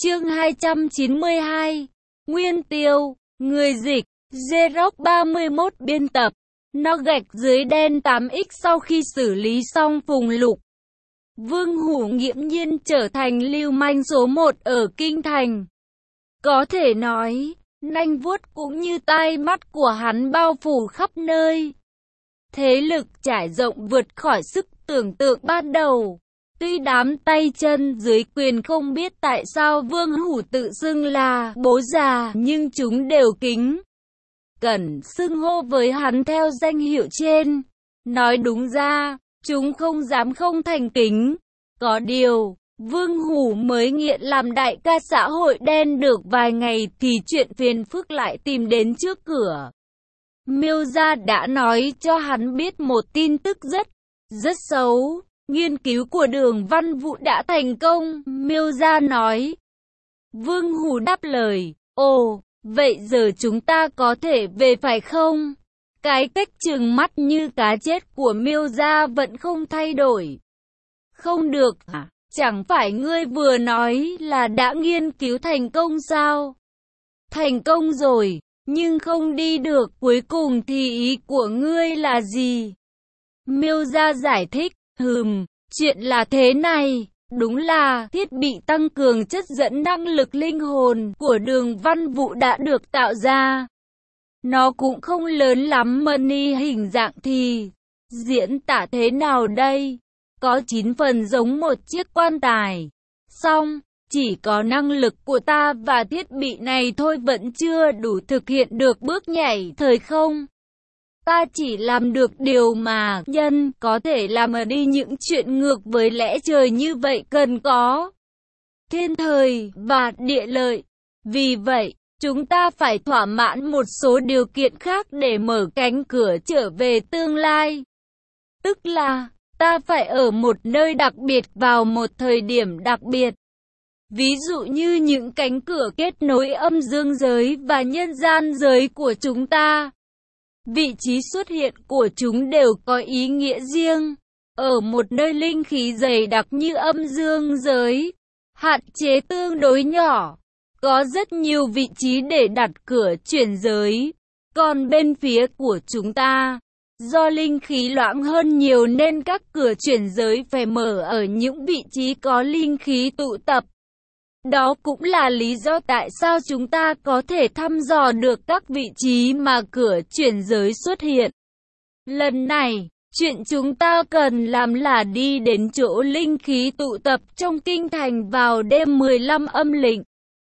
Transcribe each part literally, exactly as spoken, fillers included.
Chương hai trăm chín mươi hai. Nguyên tiêu. Người dịch. Xerox ba mươi mốt biên tập. Nó gạch dưới đen tám x sau khi xử lý xong phùng lục. Vương Hủ nghiễm nhiên trở thành lưu manh số một ở kinh thành. Có thể nói, nanh vuốt cũng như tai mắt của hắn bao phủ khắp nơi. Thế lực trải rộng vượt khỏi sức tưởng tượng ban đầu. Tuy đám tay chân dưới quyền không biết tại sao Vương Hủ tự xưng là bố già, nhưng chúng đều kính cẩn xưng hô với hắn theo danh hiệu trên. Nói đúng ra, chúng không dám không thành kính. Có điều, Vương Hủ mới nghiện làm đại ca xã hội đen được vài ngày thì chuyện phiền phức lại tìm đến trước cửa. Miêu gia đã nói cho hắn biết một tin tức rất, rất xấu. Nghiên cứu của Đường Văn Vũ đã thành công, Miêu gia nói. Vương Hủ đáp lời, ồ, vậy giờ chúng ta có thể về phải không? Cái cách trừng mắt như cá chết của Miêu gia vẫn không thay đổi. Không được à? Chẳng phải ngươi vừa nói là đã nghiên cứu thành công sao? Thành công rồi, nhưng không đi được, cuối cùng thì ý của ngươi là gì? Miêu gia giải thích, hừm, chuyện là thế này, đúng là thiết bị tăng cường chất dẫn năng lực linh hồn của Đường Văn Vũ đã được tạo ra. Nó cũng không lớn lắm, money hình dạng thì diễn tả thế nào đây? Có chín phần giống một chiếc quan tài. Xong, chỉ có năng lực của ta và thiết bị này thôi vẫn chưa đủ thực hiện được bước nhảy thời không. Ta chỉ làm được điều mà nhân có thể làm, ở đi những chuyện ngược với lẽ trời như vậy cần có thiên thời và địa lợi. Vì vậy, chúng ta phải thỏa mãn một số điều kiện khác để mở cánh cửa trở về tương lai. Tức là, ta phải ở một nơi đặc biệt vào một thời điểm đặc biệt. Ví dụ như những cánh cửa kết nối âm dương giới và nhân gian giới của chúng ta. Vị trí xuất hiện của chúng đều có ý nghĩa riêng. Ở một nơi linh khí dày đặc như âm dương giới, hạn chế tương đối nhỏ, có rất nhiều vị trí để đặt cửa chuyển giới. Còn bên phía của chúng ta, do linh khí loãng hơn nhiều nên các cửa chuyển giới phải mở ở những vị trí có linh khí tụ tập. Đó cũng là lý do tại sao chúng ta có thể thăm dò được các vị trí mà cửa chuyển giới xuất hiện. Lần này, chuyện chúng ta cần làm là đi đến chỗ linh khí tụ tập trong kinh thành vào đêm mười lăm âm lịch.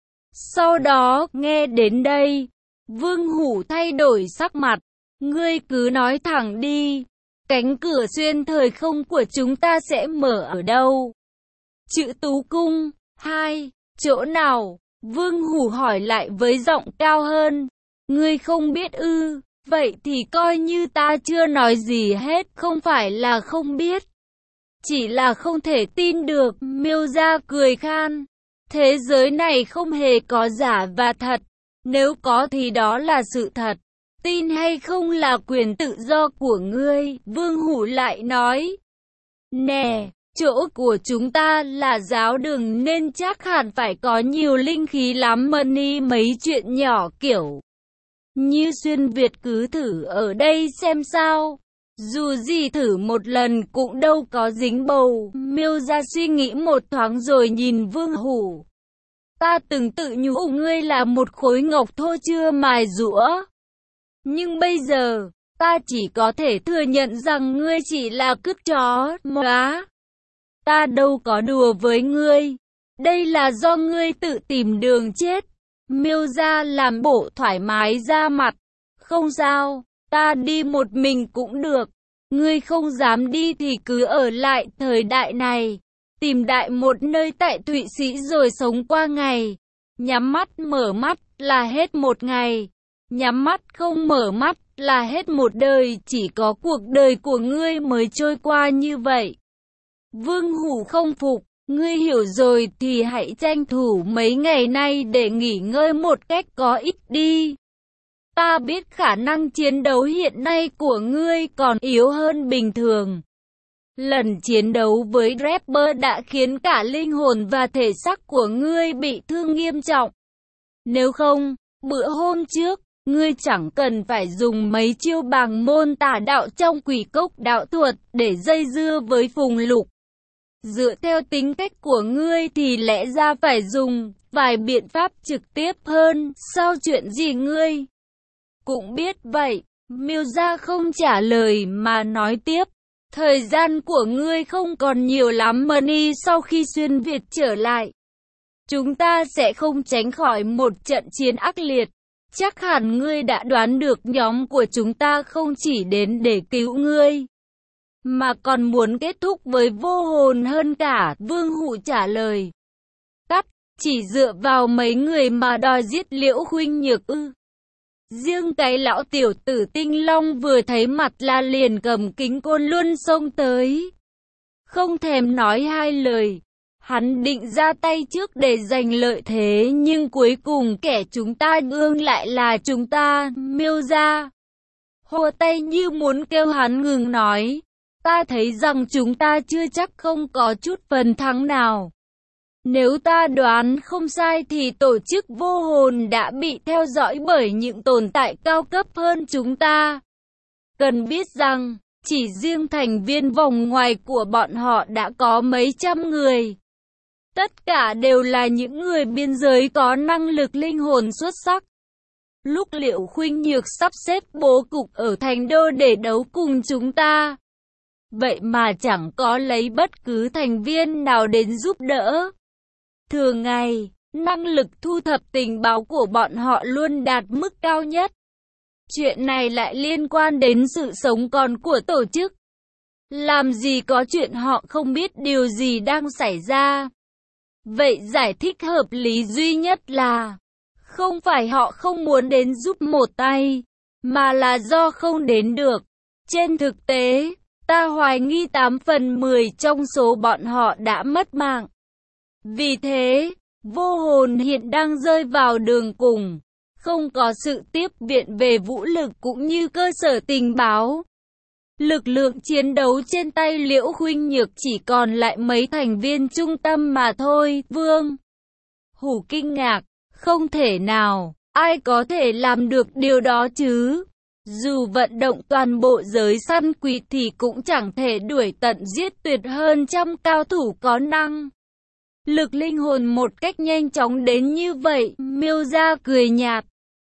Sau đó, nghe đến đây, Vương Hủ thay đổi sắc mặt. Ngươi cứ nói thẳng đi, cánh cửa xuyên thời không của chúng ta sẽ mở ở đâu? Chữ Tú Cung. Hai. Chỗ nào? Vương Hủ hỏi lại với giọng cao hơn. Ngươi không biết ư? Vậy thì coi như ta chưa nói gì hết, không phải là không biết. Chỉ là không thể tin được, Miêu gia cười khan. Thế giới này không hề có giả và thật. Nếu có thì đó là sự thật. Tin hay không là quyền tự do của ngươi, Vương Hủ lại nói. Nè, chỗ của chúng ta là giáo đường nên chắc hẳn phải có nhiều linh khí lắm, money mấy chuyện nhỏ kiểu như xuyên Việt cứ thử ở đây xem sao. Dù gì thử một lần cũng đâu có dính bầu. Miêu gia suy nghĩ một thoáng rồi nhìn Vương Hủ. Ta từng tự nhủ ngươi là một khối ngọc thô chưa mài giũa. Nhưng bây giờ, ta chỉ có thể thừa nhận rằng ngươi chỉ là cứt chó móa. Ta đâu có đùa với ngươi. Đây là do ngươi tự tìm đường chết. Miêu gia làm bộ thoải mái ra mặt. Không sao, ta đi một mình cũng được. Ngươi không dám đi thì cứ ở lại thời đại này. Tìm đại một nơi tại Thụy Sĩ rồi sống qua ngày. Nhắm mắt mở mắt là hết một ngày. Nhắm mắt không mở mắt là hết một đời, chỉ có cuộc đời của ngươi mới trôi qua như vậy. Vương Hủ không phục, ngươi hiểu rồi thì hãy tranh thủ mấy ngày nay để nghỉ ngơi một cách có ích đi. Ta biết khả năng chiến đấu hiện nay của ngươi còn yếu hơn bình thường. Lần chiến đấu với Draper đã khiến cả linh hồn và thể xác của ngươi bị thương nghiêm trọng. Nếu không, bữa hôm trước, ngươi chẳng cần phải dùng mấy chiêu bàng môn tà đạo trong quỷ cốc đạo thuật để dây dưa với Phùng Lục. Dựa theo tính cách của ngươi thì lẽ ra phải dùng vài biện pháp trực tiếp hơn, sao chuyện gì ngươi cũng biết vậy. Miêu Gia không trả lời mà nói tiếp. Thời gian của ngươi không còn nhiều lắm Mani, sau khi xuyên Việt trở lại, chúng ta sẽ không tránh khỏi một trận chiến ác liệt. Chắc hẳn ngươi đã đoán được nhóm của chúng ta không chỉ đến để cứu ngươi, mà còn muốn kết thúc với vô hồn hơn cả. Vương Hụ trả lời. Cắt, chỉ dựa vào mấy người mà đòi giết Liễu Khuynh Nhược ư? Riêng cái lão tiểu tử Tinh Long vừa thấy mặt là liền cầm kính côn luôn xông tới. Không thèm nói hai lời. Hắn định ra tay trước để giành lợi thế, nhưng cuối cùng kẻ chúng ta ương lại là chúng ta, Miêu Gia. Hô tay như muốn kêu hắn ngừng nói. Ta thấy rằng chúng ta chưa chắc không có chút phần thắng nào. Nếu ta đoán không sai thì tổ chức vô hồn đã bị theo dõi bởi những tồn tại cao cấp hơn chúng ta. Cần biết rằng, chỉ riêng thành viên vòng ngoài của bọn họ đã có mấy trăm người. Tất cả đều là những người biên giới có năng lực linh hồn xuất sắc. Lúc Liễu Khuynh Nhược sắp xếp bố cục ở thành đô để đấu cùng chúng ta, vậy mà chẳng có lấy bất cứ thành viên nào đến giúp đỡ. Thường ngày, năng lực thu thập tình báo của bọn họ luôn đạt mức cao nhất. Chuyện này lại liên quan đến sự sống còn của tổ chức. Làm gì có chuyện họ không biết điều gì đang xảy ra. Vậy giải thích hợp lý duy nhất là không phải họ không muốn đến giúp một tay, mà là do không đến được. Trên thực tế, ta hoài nghi tám phần mười trong số bọn họ đã mất mạng. Vì thế, vô hồn hiện đang rơi vào đường cùng, không có sự tiếp viện về vũ lực cũng như cơ sở tình báo. Lực lượng chiến đấu trên tay Liễu Khuynh Nhược chỉ còn lại mấy thành viên trung tâm mà thôi. Vương Hủ kinh ngạc, không thể nào, ai có thể làm được điều đó chứ? Dù vận động toàn bộ giới săn quỷ thì cũng chẳng thể đuổi tận giết tuyệt hơn trăm cao thủ có năng lực linh hồn một cách nhanh chóng đến như vậy. Miêu Gia cười nhạt.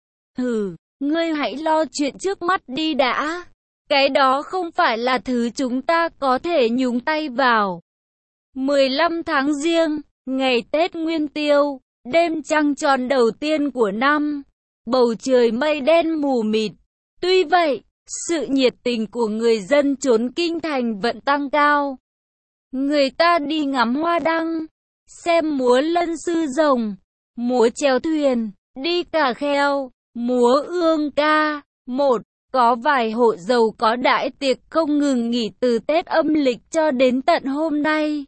Hừ, ngươi hãy lo chuyện trước mắt đi đã. Cái đó không phải là thứ chúng ta có thể nhúng tay vào. mười lăm tháng Giêng, ngày Tết Nguyên Tiêu, đêm trăng tròn đầu tiên của năm, bầu trời mây đen mù mịt. Tuy vậy, sự nhiệt tình của người dân trốn kinh thành vẫn tăng cao. Người ta đi ngắm hoa đăng, xem múa lân sư rồng, múa chèo thuyền, đi cà kheo, múa ương ca. Một, có vài hộ giàu có đãi tiệc không ngừng nghỉ từ Tết âm lịch cho đến tận hôm nay.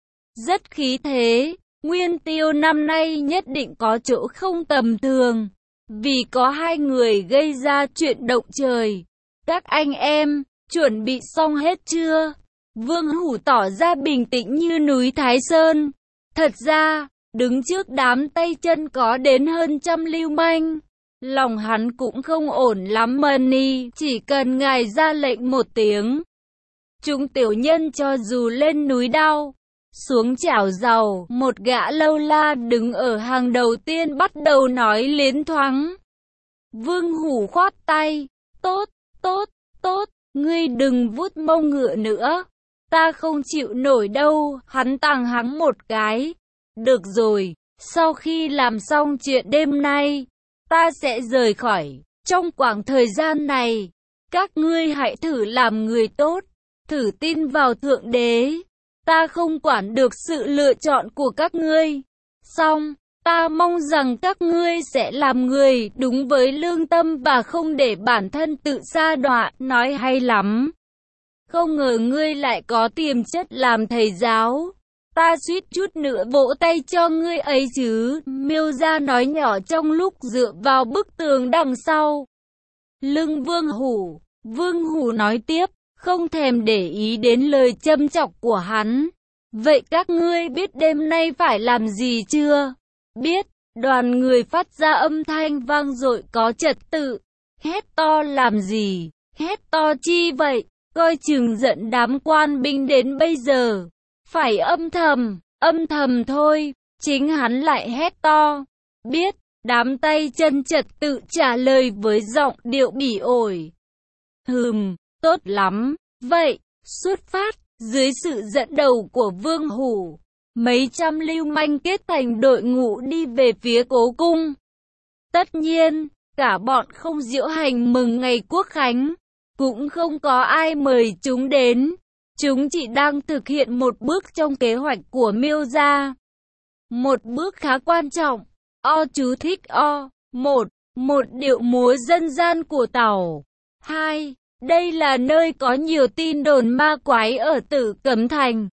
Rất khí thế, Nguyên Tiêu năm nay nhất định có chỗ không tầm thường, vì có hai người gây ra chuyện động trời. Các anh em, chuẩn bị xong hết chưa? Vương Hủ tỏ ra bình tĩnh như núi Thái Sơn. Thật ra, đứng trước đám tay chân có đến hơn trăm lưu manh, lòng hắn cũng không ổn lắm. Mani, chỉ cần ngài ra lệnh một tiếng, chúng tiểu nhân cho dù lên núi đao, xuống chảo dầu. Một gã lâu la đứng ở hàng đầu tiên bắt đầu nói liến thoáng. Vương Hủ khoát tay. Tốt, tốt, tốt, ngươi đừng vuốt mông ngựa nữa. Ta không chịu nổi đâu. Hắn tàng hắng một cái. Được rồi, sau khi làm xong chuyện đêm nay, ta sẽ rời khỏi. Trong khoảng thời gian này, các ngươi hãy thử làm người tốt, thử tin vào Thượng Đế. Ta không quản được sự lựa chọn của các ngươi. Xong, ta mong rằng các ngươi sẽ làm người đúng với lương tâm và không để bản thân tự sa đọa. Nói hay lắm. Không ngờ ngươi lại có tiềm chất làm thầy giáo. Ta suýt chút nữa vỗ tay cho ngươi ấy chứ. Miêu Gia nói nhỏ trong lúc dựa vào bức tường đằng sau lưng Vương Hủ. Vương Hủ nói tiếp. không thèm để ý đến lời châm chọc của hắn. Vậy các ngươi biết đêm nay phải làm gì chưa? Biết. Đoàn người phát ra âm thanh vang dội có trật tự. Hét to làm gì? Hét to chi vậy? Coi chừng giận đám quan binh đến bây giờ. Phải âm thầm, âm thầm thôi. Chính hắn lại hét to. Biết. Đám tay chân trật tự trả lời với giọng điệu bỉ ổi. Hừm, tốt lắm. Vậy, xuất phát. Dưới sự dẫn đầu của Vương Hủ, mấy trăm lưu manh kết thành đội ngũ đi về phía cố cung. Tất nhiên, cả bọn không diễu hành mừng ngày quốc khánh, cũng không có ai mời chúng đến. Chúng chỉ đang thực hiện một bước trong kế hoạch của Miêu gia. Một bước khá quan trọng. O chú thích O. Một. Một điệu múa dân gian của Tàu. Hai. Đây là nơi có nhiều tin đồn ma quái ở Tử Cấm Thành.